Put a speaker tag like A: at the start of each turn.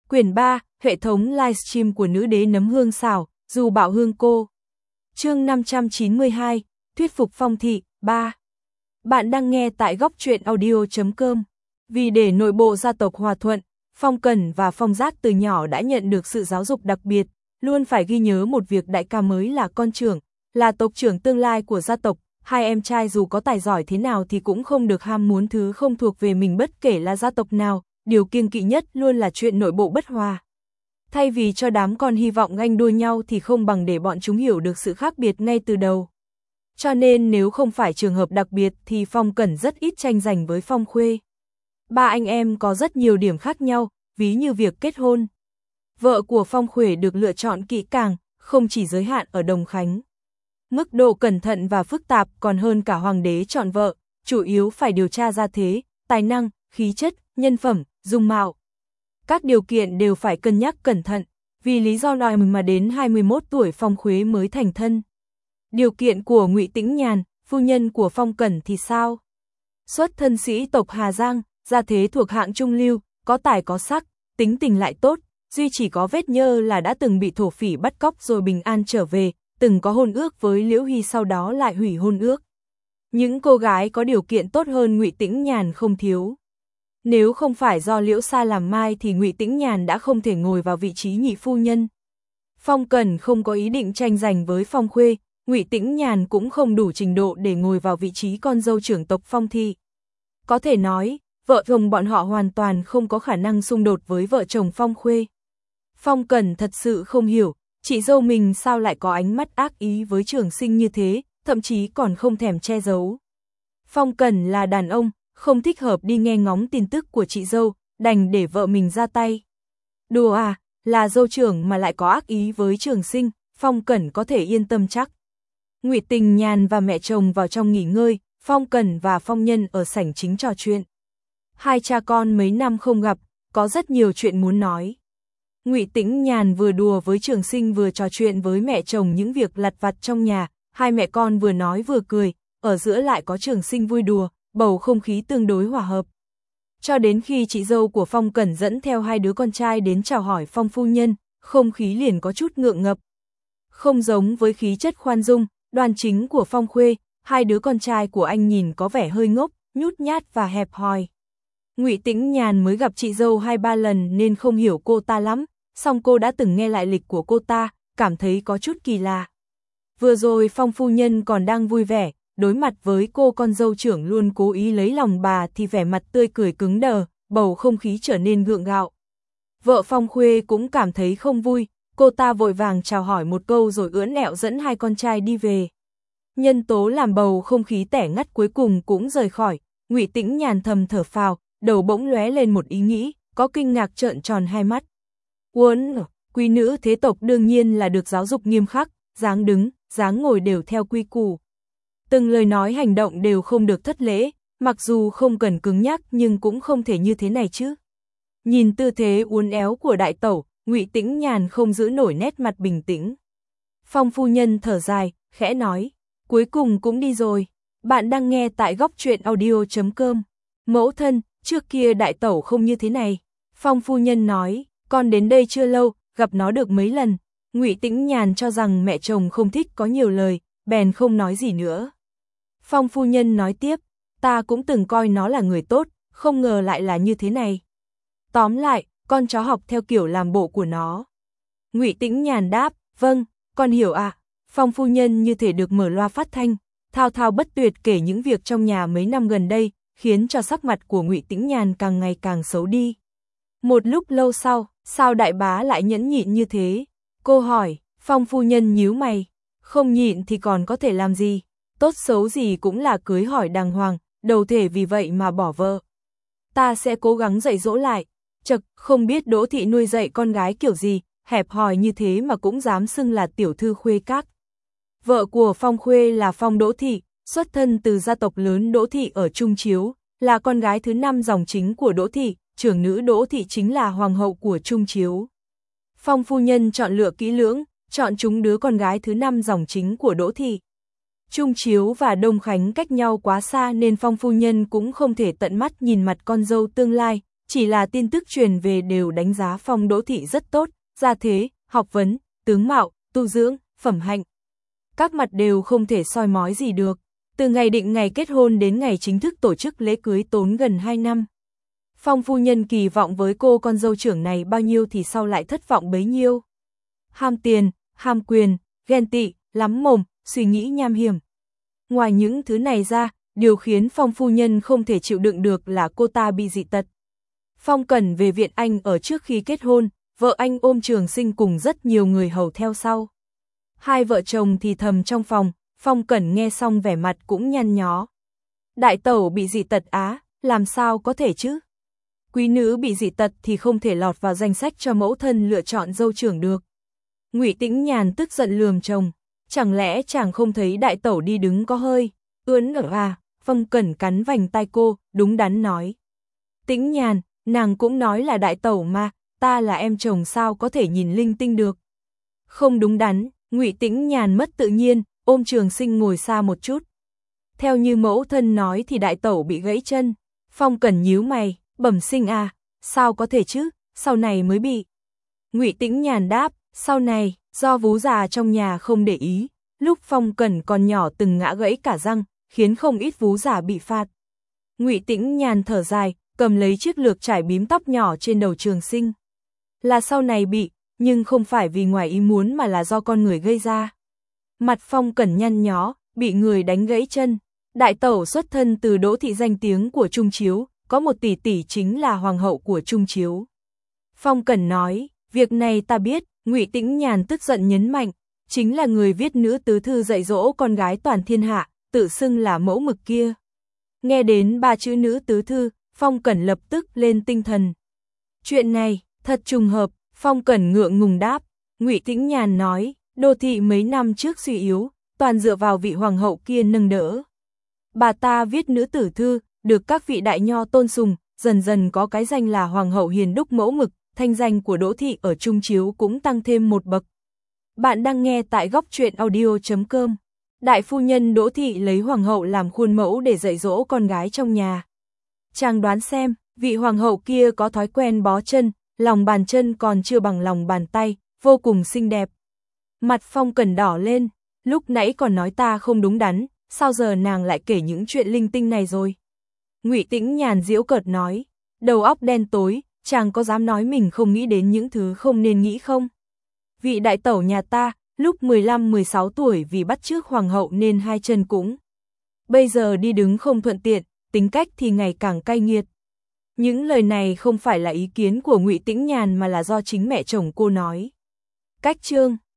A: Quyển 3, hệ thống livestream của nữ đế nấm hương xào, dù bảo hương cô. Chương 592, thuyết phục Phong thị, 3. Bạn đang nghe tại góc truyện audio.com. Vì để nội bộ gia tộc hòa thuận, Phong Cẩn và Phong Giác từ nhỏ đã nhận được sự giáo dục đặc biệt, luôn phải ghi nhớ một việc đại ca mới là con trưởng, là tộc trưởng tương lai của gia tộc. Hai em trai dù có tài giỏi thế nào thì cũng không được ham muốn thứ không thuộc về mình bất kể là gia tộc nào, điều kiêng kỵ nhất luôn là chuyện nội bộ bất hòa. Thay vì cho đám con hy vọng ganh đua nhau thì không bằng để bọn chúng hiểu được sự khác biệt ngay từ đầu. Cho nên nếu không phải trường hợp đặc biệt thì Phong Cẩn rất ít tranh giành với Phong Khuê. Ba anh em có rất nhiều điểm khác nhau, ví như việc kết hôn. Vợ của Phong Khuê được lựa chọn kỹ càng, không chỉ giới hạn ở Đồng Khánh. Mức độ cẩn thận và phức tạp còn hơn cả hoàng đế chọn vợ, chủ yếu phải điều tra gia thế, tài năng, khí chất, nhân phẩm, dung mạo. Các điều kiện đều phải cân nhắc cẩn thận, vì lý do này mà đến 21 tuổi Phong Khuê mới thành thân. Điều kiện của Ngụy Tĩnh Nhàn, phu nhân của Phong Cẩn thì sao? Xuất thân sĩ tộc Hà Giang, gia thế thuộc hạng trung lưu, có tài có sắc, tính tình lại tốt, duy chỉ có vết nhơ là đã từng bị thổ phỉ bắt cóc rồi bình an trở về, từng có hôn ước với Liễu Hy sau đó lại hủy hôn ước. Những cô gái có điều kiện tốt hơn Ngụy Tĩnh Nhàn không thiếu. Nếu không phải do Liễu Sa làm mai thì Ngụy Tĩnh Nhàn đã không thể ngồi vào vị trí nhị phu nhân. Phong Cẩn không có ý định tranh giành với Phong Khuê, Ngụy Tĩnh Nhàn cũng không đủ trình độ để ngồi vào vị trí con dâu trưởng tộc Phong thị. Có thể nói, vợ chồng bọn họ hoàn toàn không có khả năng xung đột với vợ chồng Phong Khuê. Phong Cẩn thật sự không hiểu, chị dâu mình sao lại có ánh mắt ác ý với Trường Sinh như thế, thậm chí còn không thèm che giấu. Phong Cẩn là đàn ông, không thích hợp đi nghe ngóng tin tức của chị dâu, đành để vợ mình ra tay. Đùa à, là dâu trưởng mà lại có ác ý với Trường Sinh, Phong Cẩn có thể yên tâm chắc. Ngụy Tình Nhàn và mẹ chồng vào trong nghỉ ngơi, Phong Cẩn và Phong Nhân ở sảnh chính trò chuyện. Hai cha con mấy năm không gặp, có rất nhiều chuyện muốn nói. Ngụy Tĩnh Nhàn vừa đùa với Trường Sinh vừa trò chuyện với mẹ chồng những việc lặt vặt trong nhà, hai mẹ con vừa nói vừa cười, ở giữa lại có Trường Sinh vui đùa, bầu không khí tương đối hòa hợp. Cho đến khi chị dâu của Phong Cẩn dẫn theo hai đứa con trai đến chào hỏi Phong phu nhân, không khí liền có chút ngượng ngập. Không giống với khí chất khoan dung, đoan chính của Phong Khuê, hai đứa con trai của anh nhìn có vẻ hơi ngốc, nhút nhát và hẹp hòi. Ngụy Tĩnh Nhàn mới gặp chị dâu 2-3 lần nên không hiểu cô ta lắm, song cô đã từng nghe lại lịch của cô ta, cảm thấy có chút kỳ lạ. Vừa rồi Phong phu nhân còn đang vui vẻ, đối mặt với cô con dâu trưởng luôn cố ý lấy lòng bà thì vẻ mặt tươi cười cứng đờ, bầu không khí trở nên gượng gạo. Vợ Phong Khuê cũng cảm thấy không vui, cô ta vội vàng chào hỏi một câu rồi ưỡn ẹo dẫn hai con trai đi về. Nhân tố làm bầu không khí tẻ ngắt cuối cùng cũng rời khỏi, Ngụy Tĩnh Nhàn thầm thở phào, đầu bỗng lóe lên một ý nghĩ, có kinh ngạc trợn tròn hai mắt. Quý nữ thế tộc đương nhiên là được giáo dục nghiêm khắc, dáng đứng, dáng ngồi đều theo quy củ. Từng lời nói hành động đều không được thất lễ, mặc dù không cần cứng nhắc nhưng cũng không thể như thế này chứ. Nhìn tư thế uốn éo của đại tẩu, Ngụy Tĩnh Nhàn không giữ nổi nét mặt bình tĩnh. Phong phu nhân thở dài, khẽ nói, cuối cùng cũng đi rồi. Bạn đang nghe tại góc truyện audio.com. Mẫu thân, trước kia đại tẩu không như thế này. Phong phu nhân nói, con đến đây chưa lâu, gặp nó được mấy lần. Ngụy Tĩnh Nhàn cho rằng mẹ chồng không thích có nhiều lời, bèn không nói gì nữa. Phong phu nhân nói tiếp, ta cũng từng coi nó là người tốt, không ngờ lại là như thế này. Tóm lại, con chó học theo kiểu làm bộ của nó. Ngụy Tĩnh Nhàn đáp, vâng, con hiểu ạ. Phong phu nhân như thể được mở loa phát thanh, thao thao bất tuyệt kể những việc trong nhà mấy năm gần đây, khiến cho sắc mặt của Ngụy Tĩnh Nhàn càng ngày càng xấu đi. Một lúc lâu sau, sao đại bá lại nhẫn nhịn như thế? Cô hỏi, Phong phu nhân nhíu mày, không nhịn thì còn có thể làm gì, tốt xấu gì cũng là cưới hỏi đàng hoàng, đâu thể vì vậy mà bỏ vợ. Ta sẽ cố gắng dạy dỗ lại. Chật, không biết Đỗ thị nuôi dạy con gái kiểu gì, hẹp hòi như thế mà cũng dám xưng là tiểu thư Khuê Các. Vợ của Phong Khuê là Phong Đỗ thị, xuất thân từ gia tộc lớn Đỗ thị ở Trung Chiếu, là con gái thứ 5 dòng chính của Đỗ thị, trưởng nữ Đỗ thị chính là hoàng hậu của Trung Chiếu. Phong phu nhân chọn lựa kỹ lưỡng, chọn chúng đứa con gái thứ 5 dòng chính của Đỗ thị. Trung Chiếu và Đông Khánh cách nhau quá xa nên Phong phu nhân cũng không thể tận mắt nhìn mặt con dâu tương lai, chỉ là tin tức truyền về đều đánh giá Phong Đỗ Thị rất tốt, gia thế, học vấn, tướng mạo, tu dưỡng, phẩm hạnh. Các mặt đều không thể soi mói gì được. Từ ngày định ngày kết hôn đến ngày chính thức tổ chức lễ cưới tốn gần 2 năm. Phong phu nhân kỳ vọng với cô con dâu trưởng này bao nhiêu thì sau lại thất vọng bấy nhiêu. Ham tiền, ham quyền, ghen tị, lắm mồm, suy nghĩ nham hiểm. Ngoài những thứ này ra, điều khiến Phong phu nhân không thể chịu đựng được là cô ta bị dị tật. Phong Cẩn về viện Anh ở trước khi kết hôn, vợ anh ôm Trường Sinh cùng rất nhiều người hầu theo sau. Hai vợ chồng thì thầm trong phòng, Phong Cẩn nghe xong vẻ mặt cũng nhăn nhó. Đại tẩu bị dị tật á, làm sao có thể chứ? Quý nữ bị dị tật thì không thể lọt vào danh sách cho mẫu thân lựa chọn dâu trưởng được. Ngụy Tĩnh Nhàn tức giận lườm chồng, chẳng lẽ chàng không thấy đại tẩu đi đứng có hơi ưỡn ở à? Phong Cẩn cắn vành tai cô, đúng đắn nói. Tĩnh Nhàn, nàng cũng nói là đại tẩu mà, ta là em chồng sao có thể nhìn linh tinh được. Không đúng đắn, Ngụy Tĩnh Nhàn mất tự nhiên, ôm Trường Sinh ngồi xa một chút. Theo như mẫu thân nói thì đại tẩu bị gãy chân. Phong Cẩn nhíu mày, bẩm sinh à, sao có thể chứ, sau này mới bị. Ngụy Tĩnh Nhàn đáp, sau này, do vú già trong nhà không để ý, lúc Phong Cẩn còn nhỏ từng ngã gãy cả răng, khiến không ít vú già bị phạt. Ngụy Tĩnh Nhàn thở dài, cầm lấy chiếc lược trải bím tóc nhỏ trên đầu Trường Sinh. Là sau này bị, nhưng không phải vì ngoài ý muốn mà là do con người gây ra. Mặt Phong Cẩn nhăn nhó, bị người đánh gãy chân. Đại tẩu xuất thân từ Đỗ thị danh tiếng của Trung Chiếu, có một tỷ tỷ chính là hoàng hậu của Trung Chiếu. Phong Cẩn nói, việc này ta biết. Ngụy Tĩnh Nhàn tức giận nhấn mạnh, chính là người viết nữ tứ thư dạy dỗ con gái toàn thiên hạ, tự xưng là mẫu mực kia. Nghe đến 3 chữ nữ tứ thư, Phong Cẩn lập tức lên tinh thần. Chuyện này, thật trùng hợp, Phong Cẩn ngượng ngùng đáp. Ngụy Tĩnh Nhàn nói, Đô thị mấy năm trước suy yếu, toàn dựa vào vị hoàng hậu kia nâng đỡ. Bà ta viết nữ tử thư, được các vị đại nho tôn sùng, dần dần có cái danh là hoàng hậu hiền đúc mẫu mực, thanh danh của Đỗ thị ở Trung Chiếu cũng tăng thêm một bậc. Bạn đang nghe tại góc truyện audio.com. Đại phu nhân Đỗ thị lấy hoàng hậu làm khuôn mẫu để dạy dỗ con gái trong nhà. Chàng đoán xem, vị hoàng hậu kia có thói quen bó chân, lòng bàn chân còn chưa bằng lòng bàn tay, vô cùng xinh đẹp. Mặt Phong Cẩn đỏ lên, lúc nãy còn nói ta không đúng đắn, sao giờ nàng lại kể những chuyện linh tinh này rồi? Ngụy Tĩnh Nhàn giễu cợt nói, đầu óc đen tối, chàng có dám nói mình không nghĩ đến những thứ không nên nghĩ không? Vị đại tẩu nhà ta, lúc 15-16 tuổi vì bắt chước hoàng hậu nên hai chân cũng. Bây giờ đi đứng không thuận tiện, tính cách thì ngày càng cay nghiệt. Những lời này không phải là ý kiến của Ngụy Tĩnh Nhàn mà là do chính mẹ chồng cô nói. Cách chương